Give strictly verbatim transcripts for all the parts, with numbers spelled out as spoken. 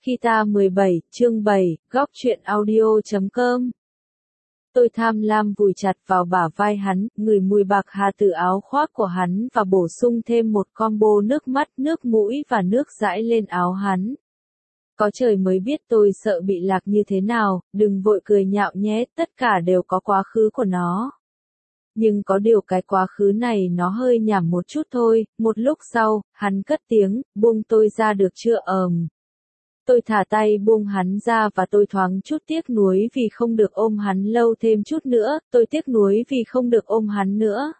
Kita mười bảy, chương bảy, góc truyện audio chấm com. Tôi tham lam vùi chặt vào bả vai hắn, ngửi mùi bạc hà từ áo khoác của hắn và bổ sung thêm một combo nước mắt, nước mũi và nước dãi lên áo hắn. Có trời mới biết tôi sợ bị lạc như thế nào, đừng vội cười nhạo nhé, tất cả đều có quá khứ của nó. Nhưng có điều cái quá khứ này nó hơi nhảm một chút thôi, một lúc sau, hắn cất tiếng, buông tôi ra được chưa ờm. Tôi thả tay buông hắn ra và tôi thoáng chút tiếc nuối vì không được ôm hắn lâu thêm chút nữa, tôi tiếc nuối vì không được ôm hắn nữa.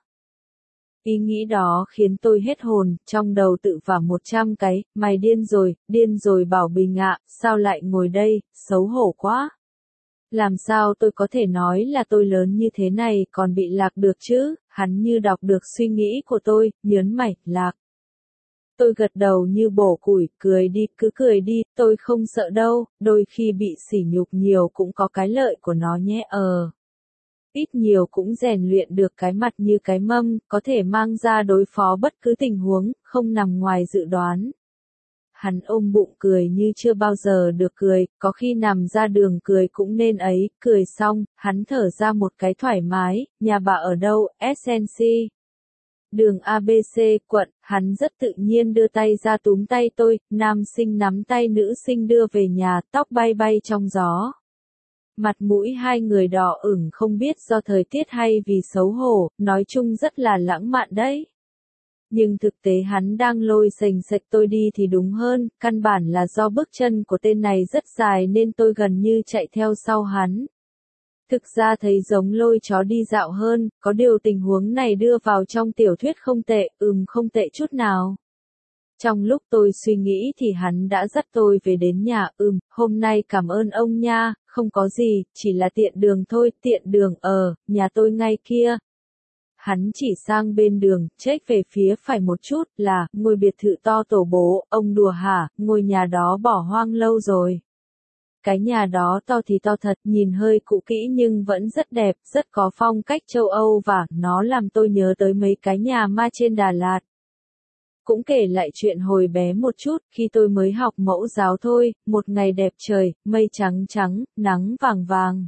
Ý nghĩ đó khiến tôi hết hồn, trong đầu tự vả một trăm cái, mày điên rồi, điên rồi Bảo Bình ạ, sao lại ngồi đây, xấu hổ quá. Làm sao tôi có thể nói là tôi lớn như thế này còn bị lạc được chứ, hắn như đọc được suy nghĩ của tôi, nhớn mày, lạc. Tôi gật đầu như bổ củi, cười đi, cứ cười đi, tôi không sợ đâu, đôi khi bị sỉ nhục nhiều cũng có cái lợi của nó nhé ờ. Ít nhiều cũng rèn luyện được cái mặt như cái mâm, có thể mang ra đối phó bất cứ tình huống, không nằm ngoài dự đoán. Hắn ôm bụng cười như chưa bao giờ được cười, có khi nằm ra đường cười cũng nên ấy, cười xong, hắn thở ra một cái thoải mái, nhà bà ở đâu, ét en xê. Đường a bê xê, quận, hắn rất tự nhiên đưa tay ra túm tay tôi, nam sinh nắm tay nữ sinh đưa về nhà, tóc bay bay trong gió. Mặt mũi hai người đỏ ửng không biết do thời tiết hay vì xấu hổ, nói chung rất là lãng mạn đấy. Nhưng thực tế hắn đang lôi sềnh sệch tôi đi thì đúng hơn, căn bản là do bước chân của tên này rất dài nên tôi gần như chạy theo sau hắn. Thực ra thấy giống lôi chó đi dạo hơn, có điều tình huống này đưa vào trong tiểu thuyết không tệ, ừm không tệ chút nào. Trong lúc tôi suy nghĩ thì hắn đã dắt tôi về đến nhà, ừm, hôm nay cảm ơn ông nha, không có gì, chỉ là tiện đường thôi, tiện đường, ờ, nhà tôi ngay kia. Hắn chỉ sang bên đường, check về phía phải một chút, là, ngôi biệt thự to tổ bố, ông đùa hả, ngôi nhà đó bỏ hoang lâu rồi. Cái nhà đó to thì to thật, nhìn hơi cũ kỹ nhưng vẫn rất đẹp, rất có phong cách châu Âu và nó làm tôi nhớ tới mấy cái nhà ma trên Đà Lạt. Cũng kể lại chuyện hồi bé một chút, khi tôi mới học mẫu giáo thôi, một ngày đẹp trời, mây trắng trắng, nắng vàng vàng.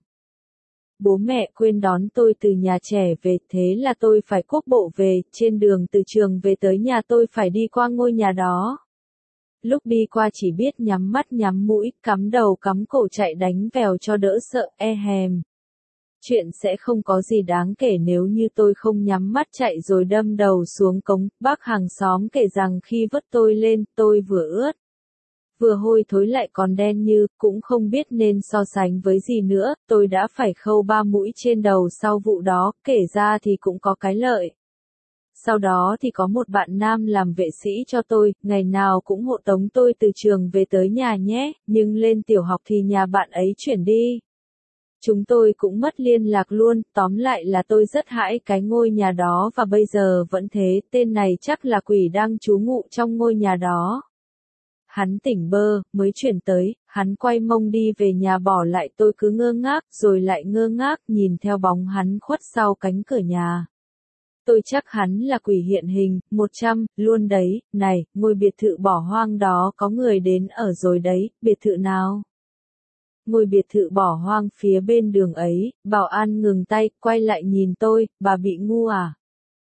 Bố mẹ quên đón tôi từ nhà trẻ về, thế là tôi phải cuốc bộ về, trên đường từ trường về tới nhà tôi phải đi qua ngôi nhà đó. Lúc đi qua chỉ biết nhắm mắt nhắm mũi, cắm đầu cắm cổ chạy đánh vèo cho đỡ sợ, e hèm. Chuyện sẽ không có gì đáng kể nếu như tôi không nhắm mắt chạy rồi đâm đầu xuống cống. Bác hàng xóm kể rằng khi vớt tôi lên, tôi vừa ướt, vừa hôi thối lại còn đen như, cũng không biết nên so sánh với gì nữa, tôi đã phải khâu ba mũi trên đầu sau vụ đó, kể ra thì cũng có cái lợi. Sau đó thì có một bạn nam làm vệ sĩ cho tôi, ngày nào cũng hộ tống tôi từ trường về tới nhà nhé, nhưng lên tiểu học thì nhà bạn ấy chuyển đi. Chúng tôi cũng mất liên lạc luôn, tóm lại là tôi rất hãi cái ngôi nhà đó và bây giờ vẫn thế, tên này chắc là quỷ đang trú ngụ trong ngôi nhà đó. Hắn tỉnh bơ, mới chuyển tới, hắn quay mông đi về nhà bỏ lại tôi cứ ngơ ngác, rồi lại ngơ ngác nhìn theo bóng hắn khuất sau cánh cửa nhà. Tôi chắc hắn là quỷ hiện hình, một trăm, luôn đấy, này, ngôi biệt thự bỏ hoang đó có người đến ở rồi đấy, biệt thự nào? Ngôi biệt thự bỏ hoang phía bên đường ấy, bảo an ngừng tay, quay lại nhìn tôi, bà bị ngu à?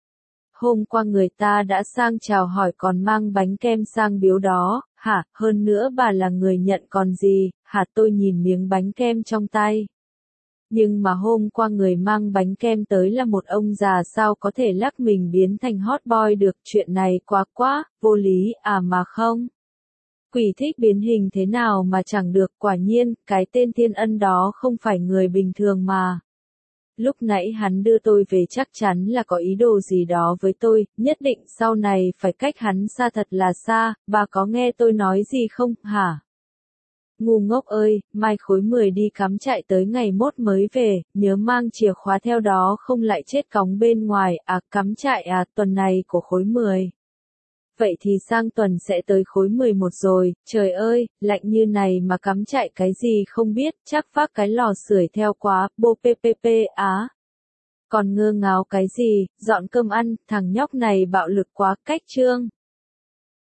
Hôm qua người ta đã sang chào hỏi còn mang bánh kem sang biếu đó, hả, hơn nữa bà là người nhận còn gì, hả tôi nhìn miếng bánh kem trong tay. Nhưng mà hôm qua người mang bánh kem tới là một ông già sao có thể lắc mình biến thành hot boy được, chuyện này quá quá, vô lý, à mà không. Quỷ thích biến hình thế nào mà chẳng được, quả nhiên, cái tên Thiên Ân đó không phải người bình thường mà. Lúc nãy hắn đưa tôi về chắc chắn là có ý đồ gì đó với tôi, nhất định sau này phải cách hắn xa thật là xa, bà có nghe tôi nói gì không, hả? Ngu ngốc ơi, mai khối mười đi cắm trại tới ngày mốt mới về, nhớ mang chìa khóa theo đó không lại chết cóng bên ngoài, à cắm trại à, tuần này của khối mười. Vậy thì sang tuần sẽ tới khối mười một rồi, trời ơi, lạnh như này mà cắm trại cái gì không biết, chắc vác cái lò sưởi theo quá, bô ppp á. Còn ngơ ngáo cái gì, dọn cơm ăn, thằng nhóc này bạo lực quá, cách trương.